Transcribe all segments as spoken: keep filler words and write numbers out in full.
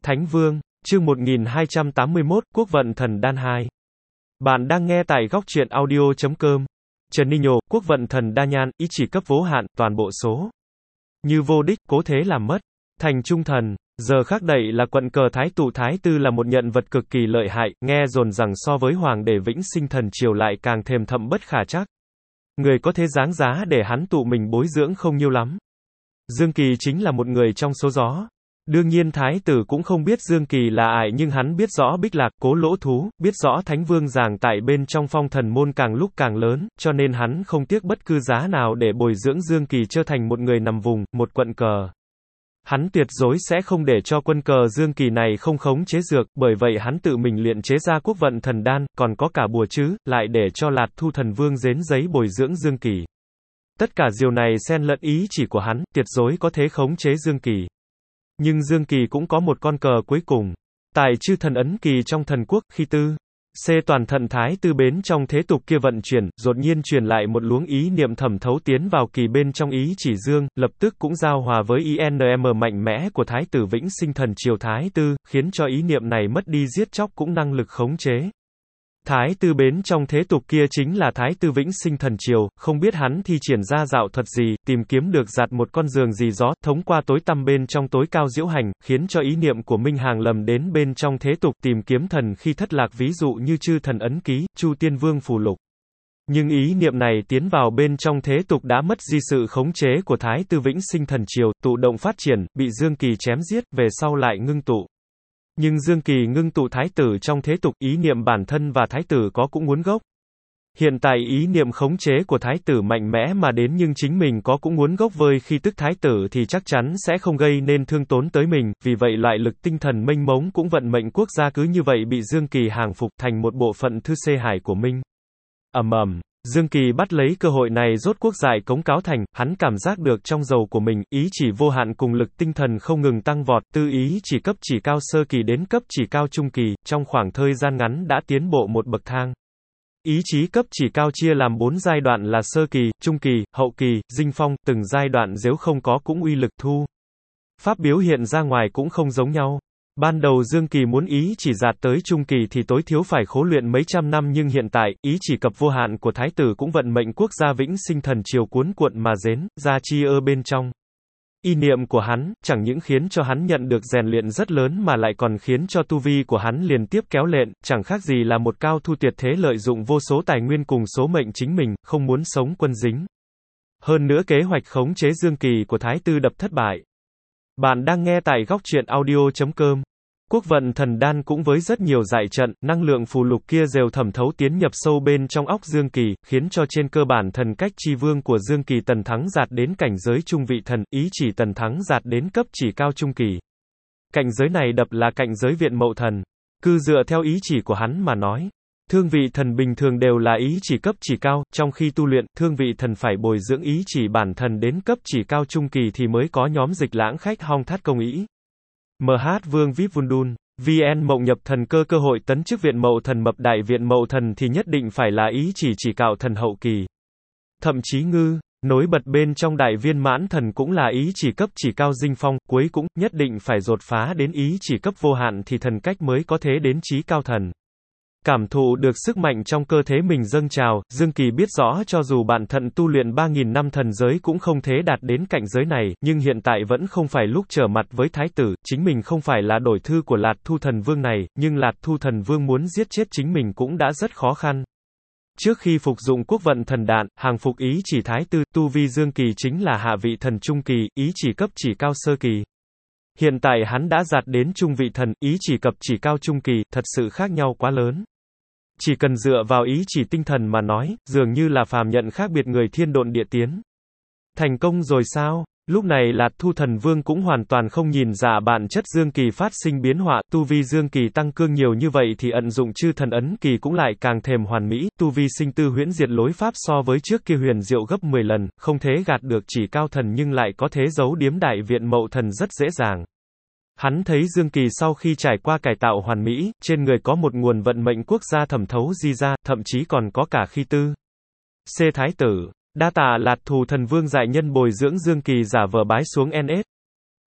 Thánh Vương, chương một nghìn hai trăm tám mươi mốt, Quốc vận thần đan hai. Bạn đang nghe tại góc truyện audio chấm com. Trần Nino, Quốc vận thần đa nhan, ý chỉ cấp vô hạn, toàn bộ số. Như vô đích, cố thế làm mất. Thành trung thần, giờ khắc đậy là quận cờ thái tụ thái tư là một nhân vật cực kỳ lợi hại, nghe dồn rằng so với hoàng đế vĩnh sinh thần triều lại càng thềm thậm bất khả trắc. Người có thế dáng giá để hắn tụ mình bối dưỡng không nhiêu lắm. Dương Kỳ chính là một người trong số gió. Đương nhiên thái tử cũng không biết Dương Kỳ là ai, nhưng hắn biết rõ Bích Lạc, Cố Lỗ Thú, biết rõ Thánh Vương giảng tại bên trong phong thần môn càng lúc càng lớn, cho nên hắn không tiếc bất cứ giá nào để bồi dưỡng Dương Kỳ trở thành một người nằm vùng, một quận cờ. Hắn tuyệt đối sẽ không để cho quân cờ Dương Kỳ này không khống chế dược, bởi vậy hắn tự mình luyện chế ra Quốc vận thần đan, còn có cả bùa chứ, lại để cho Lạt Thu thần vương dến giấy bồi dưỡng Dương Kỳ. Tất cả điều này xen lẫn ý chỉ của hắn, tuyệt đối có thể khống chế Dương Kỳ. Nhưng Dương Kỳ cũng có một con cờ cuối cùng. Tài chư thần ấn kỳ trong thần quốc, khi tư. C toàn thận thái tư bến trong thế tục kia vận chuyển, đột nhiên truyền lại một luống ý niệm thẩm thấu tiến vào kỳ bên trong ý chỉ Dương, lập tức cũng giao hòa với i en em mạnh mẽ của thái tử vĩnh sinh thần triều thái tư, khiến cho ý niệm này mất đi giết chóc cũng năng lực khống chế. Thái tư bến trong thế tục kia chính là thái tư vĩnh sinh thần triều, không biết hắn thi triển ra dạo thuật gì, tìm kiếm được giặt một con giường gì gió, thống qua tối tăm bên trong tối cao diễu hành, khiến cho ý niệm của Minh Hàng lầm đến bên trong thế tục tìm kiếm thần khi thất lạc, ví dụ như chư thần ấn ký, Chu Tiên Vương phù lục. Nhưng ý niệm này tiến vào bên trong thế tục đã mất đi sự khống chế của thái tư vĩnh sinh thần triều, tụ động phát triển, bị Dương Kỳ chém giết, về sau lại ngưng tụ. Nhưng Dương Kỳ ngưng tụ thái tử trong thế tục, ý niệm bản thân và thái tử có cũng muốn gốc. Hiện tại ý niệm khống chế của thái tử mạnh mẽ mà đến, nhưng chính mình có cũng muốn gốc với khi tức thái tử thì chắc chắn sẽ không gây nên thương tốn tới mình, vì vậy loại lực tinh thần mênh mông cũng vận mệnh quốc gia cứ như vậy bị Dương Kỳ hàng phục thành một bộ phận thư xê hải của mình. Ầm ầm. Dương Kỳ bắt lấy cơ hội này rốt cuộc giải cống cáo thành, hắn cảm giác được trong dầu của mình, ý chỉ vô hạn cùng lực tinh thần không ngừng tăng vọt, tư ý chỉ cấp chỉ cao sơ kỳ đến cấp chỉ cao trung kỳ, trong khoảng thời gian ngắn đã tiến bộ một bậc thang. Ý chí cấp chỉ cao chia làm bốn giai đoạn là sơ kỳ, trung kỳ, hậu kỳ, dinh phong, từng giai đoạn nếu không có cũng uy lực thu. Pháp biểu hiện ra ngoài cũng không giống nhau. Ban đầu Dương Kỳ muốn ý chỉ đạt tới trung kỳ thì tối thiếu phải khổ luyện mấy trăm năm, nhưng hiện tại, ý chỉ cập vô hạn của thái tử cũng vận mệnh quốc gia vĩnh sinh thần triều cuốn cuộn mà dến, ra chi ơ bên trong. Ý niệm của hắn, chẳng những khiến cho hắn nhận được rèn luyện rất lớn mà lại còn khiến cho tu vi của hắn liền tiếp kéo lện, chẳng khác gì là một cao thu tuyệt thế lợi dụng vô số tài nguyên cùng số mệnh chính mình, không muốn sống quân dính. Hơn nữa kế hoạch khống chế Dương Kỳ của thái tư đập thất bại. Bạn đang nghe tại góc truyện audio chấm com. Quốc vận thần đan cũng với rất nhiều dại trận, năng lượng phù lục kia đều thẩm thấu tiến nhập sâu bên trong óc Dương Kỳ, khiến cho trên cơ bản thần cách chi vương của Dương Kỳ tần thắng đạt đến cảnh giới trung vị thần, ý chỉ tần thắng đạt đến cấp chỉ cao trung kỳ. Cảnh giới này đập là cảnh giới viện mậu thần. Cứ dựa theo ý chỉ của hắn mà nói. Thương vị thần bình thường đều là ý chỉ cấp chỉ cao, trong khi tu luyện, thương vị thần phải bồi dưỡng ý chỉ bản thần đến cấp chỉ cao trung kỳ thì mới có nhóm dịch lãng khách hong thắt công ý. em hát Vương vê i pê Vundun, vê en mộng nhập thần cơ cơ hội tấn chức viện mậu thần mập đại viện mậu thần thì nhất định phải là ý chỉ chỉ cạo thần hậu kỳ. Thậm chí ngư, nối bật bên trong đại viên mãn thần cũng là ý chỉ cấp chỉ cao dinh phong, cuối cũng, nhất định phải đột phá đến ý chỉ cấp vô hạn thì thần cách mới có thể đến chí cao thần. Cảm thụ được sức mạnh trong cơ thể mình dâng trào, Dương Kỳ biết rõ cho dù bản thân tu luyện ba nghìn năm thần giới cũng không thể đạt đến cảnh giới này, nhưng hiện tại vẫn không phải lúc trở mặt với thái tử, chính mình không phải là đổi thư của Lạt Thu thần vương này, nhưng Lạt Thu thần vương muốn giết chết chính mình cũng đã rất khó khăn. Trước khi phục dụng quốc vận thần đạn, hàng phục ý chỉ thái tư, tu vi Dương Kỳ chính là hạ vị thần trung kỳ, ý chỉ cấp chỉ cao sơ kỳ. Hiện tại hắn đã đạt đến trung vị thần, ý chỉ cập chỉ cao trung kỳ, thật sự khác nhau quá lớn. Chỉ cần dựa vào ý chỉ tinh thần mà nói, dường như là phàm nhận khác biệt người thiên độn địa tiến. Thành công rồi sao? Lúc này Lạt Thu thần vương cũng hoàn toàn không nhìn ra bản chất Dương Kỳ phát sinh biến hóa, tu vi Dương Kỳ tăng cương nhiều như vậy thì ẩn dụng chư thần ấn kỳ cũng lại càng thèm hoàn mỹ, tu vi sinh tư huyễn diệt lối pháp so với trước kia huyền diệu gấp mười lần, không thể gạt được chỉ cao thần nhưng lại có thể giấu điếm đại viện mậu thần rất dễ dàng. Hắn thấy Dương Kỳ sau khi trải qua cải tạo hoàn mỹ, trên người có một nguồn vận mệnh quốc gia thẩm thấu di ra, thậm chí còn có cả khi tư. C thái tử, đa tạ Lạt Thù thần vương dạy nhân bồi dưỡng Dương Kỳ giả vờ bái xuống en ét.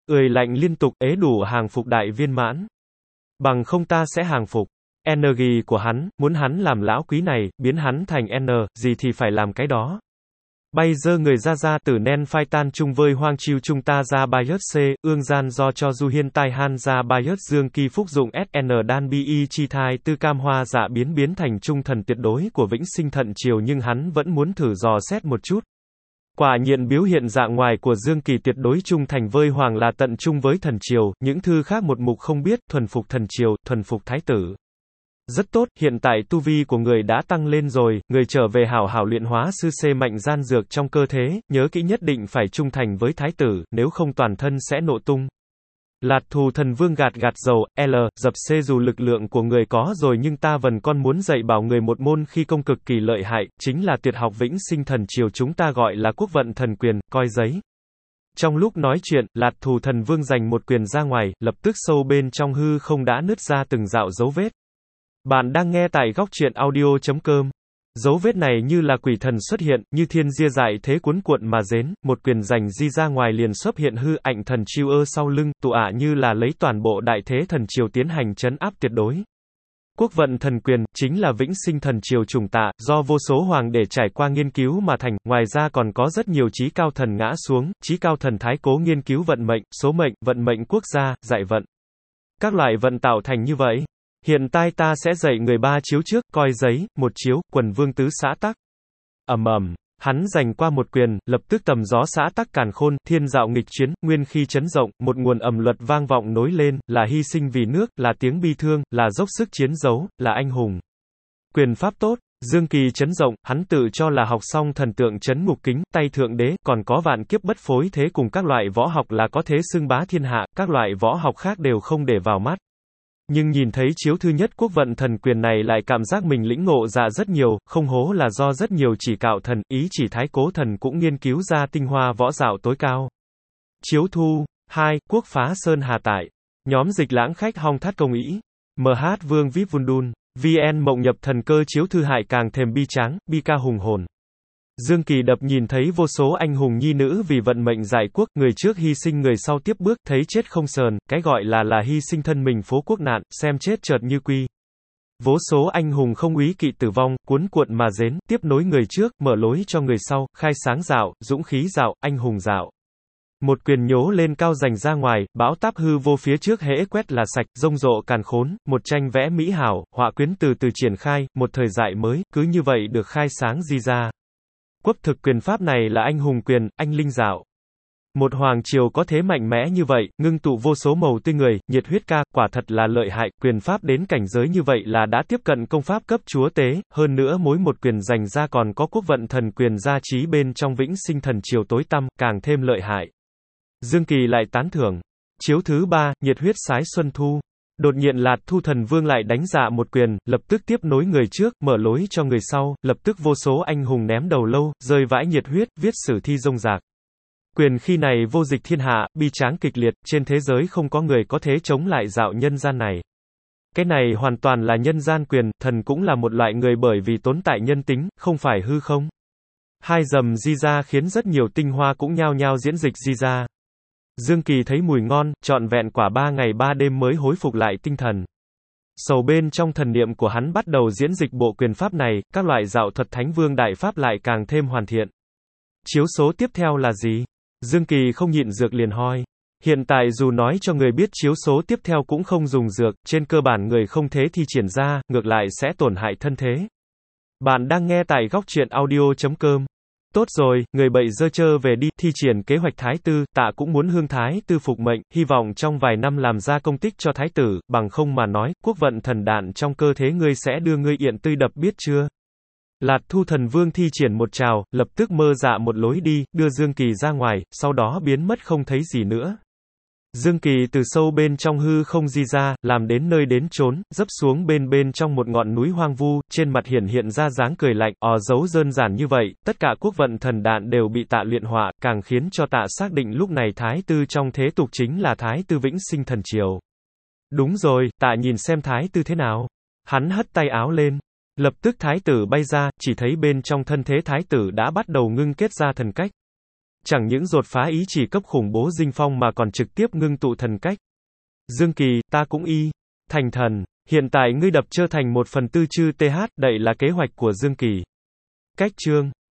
Ười lạnh liên tục, ế đủ hàng phục đại viên mãn. Bằng không ta sẽ hàng phục. Energy của hắn, muốn hắn làm lão quý này, biến hắn thành N, gì thì phải làm cái đó. Bay dơ người ra ra từ nen phai tan chung vơi hoang chiêu chung ta ra bayớt c, ương gian do cho du hiên tai han ra bayớt dương kỳ phúc dụng sn đan bi chi thai tư cam hoa dạ biến biến thành trung thần tuyệt đối của vĩnh sinh thận triều nhưng hắn vẫn muốn thử dò xét một chút. Quả nhiên biểu hiện dạng ngoài của Dương Kỳ tuyệt đối trung thành với hoàng là tận trung với thần triều, những thư khác một mục không biết, thuần phục thần triều, thuần phục thái tử. Rất tốt, hiện tại tu vi của người đã tăng lên rồi, người trở về hảo hảo luyện hóa sư xê mạnh gian dược trong cơ thể, nhớ kỹ nhất định phải trung thành với thái tử, nếu không toàn thân sẽ nổ tung. Lạt thù thần vương gạt gạt dầu, L, dập C dù lực lượng của người có rồi nhưng ta vẫn còn muốn dạy bảo người một môn khi công cực kỳ lợi hại, chính là tuyệt học vĩnh sinh thần triều chúng ta gọi là quốc vận thần quyền, coi giấy. Trong lúc nói chuyện, lạt thù thần vương giành một quyền ra ngoài, lập tức sâu bên trong hư không đã nứt ra từng dạo dấu vết. Bạn đang nghe tại góc truyện audio chấm com. Dấu vết này như là quỷ thần xuất hiện, như thiên dia dại thế cuốn cuộn mà dến, một quyền giành di ra ngoài liền xuất hiện hư ảnh thần chiêu ơ sau lưng, tụ ả như là lấy toàn bộ đại thế thần triều tiến hành trấn áp tuyệt đối. Quốc vận thần quyền, chính là vĩnh sinh thần triều trùng tạ, do vô số hoàng để trải qua nghiên cứu mà thành, ngoài ra còn có rất nhiều chí cao thần ngã xuống, chí cao thần thái cố nghiên cứu vận mệnh, số mệnh, vận mệnh quốc gia, dạy vận. Các loại vận tạo thành như vậy. Hiện tại ta sẽ dạy người ba chiếu trước, coi giấy, một chiếu, quần vương tứ xã tắc. Ầm ầm, hắn giành qua một quyền, lập tức tầm gió xã tắc càn khôn, thiên dạo nghịch chiến, nguyên khi chấn rộng, một nguồn ầm luật vang vọng nối lên, là hy sinh vì nước, là tiếng bi thương, là dốc sức chiến đấu, là anh hùng. Quyền pháp tốt, Dương Kỳ chấn rộng, hắn tự cho là học xong thần tượng chấn ngục kính, tay thượng đế, còn có vạn kiếp bất phối thế cùng các loại võ học là có thế xưng bá thiên hạ, các loại võ học khác đều không để vào mắt. Nhưng nhìn thấy chiếu thứ nhất quốc vận thần quyền này lại cảm giác mình lĩnh ngộ ra rất nhiều, không hố là do rất nhiều chỉ cạo thần, ý chỉ thái cố thần cũng nghiên cứu ra tinh hoa võ dạo tối cao. Chiếu thu, hai, quốc phá sơn hà tại. Nhóm dịch lãng khách hong thắt công ý. em hát vương vip vundun. vê en mộng nhập thần cơ chiếu thư hại càng thêm bi tráng, bi ca hùng hồn. Dương Kỳ đập nhìn thấy vô số anh hùng nhi nữ vì vận mệnh giải quốc, người trước hy sinh người sau tiếp bước, thấy chết không sờn, cái gọi là là hy sinh thân mình phố quốc nạn, xem chết chợt như quy. Vô số anh hùng không úy kỵ tử vong, cuốn cuộn mà dến, tiếp nối người trước, mở lối cho người sau, khai sáng dạo, dũng khí dạo, anh hùng dạo. Một quyền nhố lên cao giành ra ngoài, bão táp hư vô phía trước hễ quét là sạch, rông rộ càn khốn, một tranh vẽ mỹ hảo, họa quyến từ từ triển khai, một thời đại mới, cứ như vậy được khai sáng di ra. Quốc thực quyền pháp này là anh hùng quyền, anh linh dạo. Một hoàng triều có thế mạnh mẽ như vậy, ngưng tụ vô số màu tươi người, nhiệt huyết ca, quả thật là lợi hại, quyền pháp đến cảnh giới như vậy là đã tiếp cận công pháp cấp chúa tế, hơn nữa mỗi một quyền giành ra còn có quốc vận thần quyền gia trí bên trong vĩnh sinh thần triều tối tăm, càng thêm lợi hại. Dương Kỳ lại tán thưởng. Chiếu thứ ba, nhiệt huyết sái xuân thu. Đột nhiên Lạt Thu Thần Vương lại đánh dạ một quyền, lập tức tiếp nối người trước, mở lối cho người sau, lập tức vô số anh hùng ném đầu lâu, rơi vãi nhiệt huyết, viết sử thi rông rạc. Quyền khi này vô dịch thiên hạ, bi tráng kịch liệt, trên thế giới không có người có thể chống lại dạo nhân gian này. Cái này hoàn toàn là nhân gian quyền, thần cũng là một loại người bởi vì tồn tại nhân tính, không phải hư không. Hai dầm di ra khiến rất nhiều tinh hoa cũng nhao nhao diễn dịch di ra. Dương Kỳ thấy mùi ngon, trọn vẹn quả ba ngày ba đêm mới hối phục lại tinh thần. Sầu bên trong thần niệm của hắn bắt đầu diễn dịch bộ quyền pháp này, các loại dạo thuật thánh vương đại pháp lại càng thêm hoàn thiện. Chiếu số tiếp theo là gì? Dương Kỳ không nhịn dược liền hỏi. Hiện tại dù nói cho người biết chiếu số tiếp theo cũng không dùng dược, trên cơ bản người không thế thi triển ra, ngược lại sẽ tổn hại thân thế. Bạn đang nghe tại góc truyện audio chấm com. Tốt rồi, người bậy dơ chơ về đi, thi triển kế hoạch thái tư, tạ cũng muốn hương thái tư phục mệnh, hy vọng trong vài năm làm ra công tích cho thái tử, bằng không mà nói, quốc vận thần đạn trong cơ thể ngươi sẽ đưa ngươi yện tươi đập biết chưa? Lạt Thu Thần Vương thi triển một trào, lập tức mơ dạ một lối đi, đưa Dương Kỳ ra ngoài, sau đó biến mất không thấy gì nữa. Dương Kỳ từ sâu bên trong hư không di ra, làm đến nơi đến chốn, dấp xuống bên bên trong một ngọn núi hoang vu, trên mặt hiển hiện ra dáng cười lạnh, ò dấu đơn giản như vậy, tất cả quốc vận thần đạn đều bị tạ luyện họa, càng khiến cho tạ xác định lúc này thái tư trong thế tục chính là thái tư vĩnh sinh thần triều. Đúng rồi, tạ nhìn xem thái tư thế nào. Hắn hất tay áo lên. Lập tức thái tử bay ra, chỉ thấy bên trong thân thế thái tử đã bắt đầu ngưng kết ra thần cách. Chẳng những đột phá ý chỉ cấp khủng bố dinh phong mà còn trực tiếp ngưng tụ thần cách. Dương Kỳ, ta cũng y. Thành thần. Hiện tại ngươi đập trở thành một phần tư chư th, đậy là kế hoạch của Dương Kỳ. Cách chương.